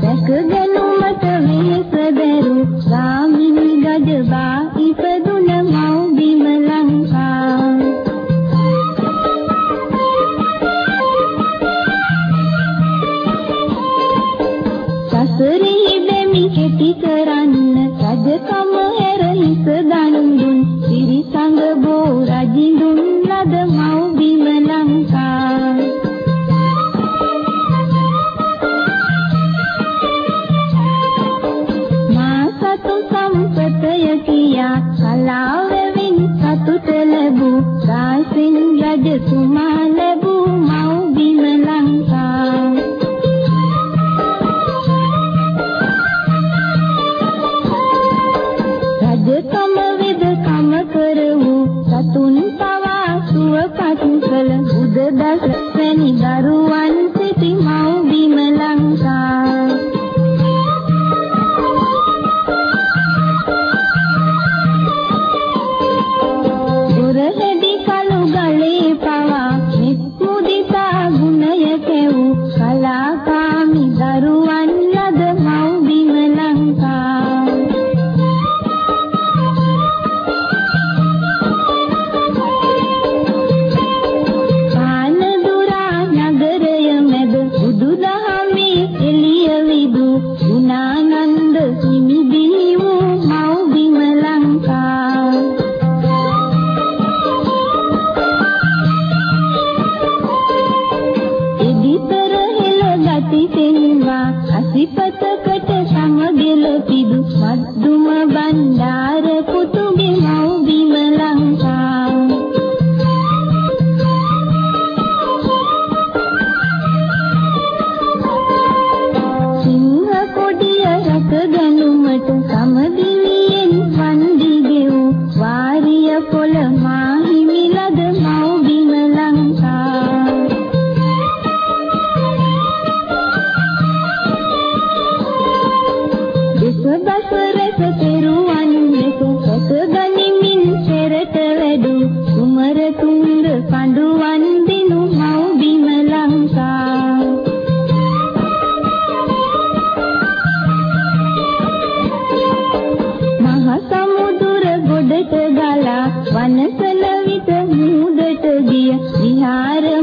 දැකගනුමට වෙහෙසදරු ගාමිණී ගජබා ඉපදුන මව් බිම ලංකා. සසරෙහි බැමි කෙටි කරන්න රජකම හැර හිස දන් දුන් සිරිසඟ බෝ රජිඳුන් ලද මව් බිම ලංකා. මා සතු සම්පතය කියා කලාවෙන් සතුට ලැබූ රාසින් රජතුමා ලැබූ මව් බිම ලංකා. රජකම වෙදකම කරවූ සතුන් පවා සුවපත් කළ බුදදස වැනි දරුවන් සිටි මව් බිම ලංකා. දුරහෙදි කළු ගලේ පවා මෙත් මුදිතා ගුණය කැවූ කලාකාමී දරුවන් ලද මව් බිම ලංකා. ගුණානන්ද හිමි බිහි වූ මව් බිම ලංකා. එදිපර හෙළ ගති තෙන්වා අසිපතකට සමගෙල පිදු මද්දුම බණ්ඩාර පුතුගේ මව් බිම ලංකා. ගනුමට සමදිනියෙන් වන්දි ගෙවූ වාරිය පොළ මාහිමි ලද මව් බිම ලංකා. දෙසබස රැස තෙරුවන් ලෙස සැක ගනිමින් පෙරට වැඩූ කුමර තුංග පඬුවන් දිනු මව් බිම ලංකා. සමුදුර ගොඩට ගලා වනසල විට මුහුදට ගිය විහාර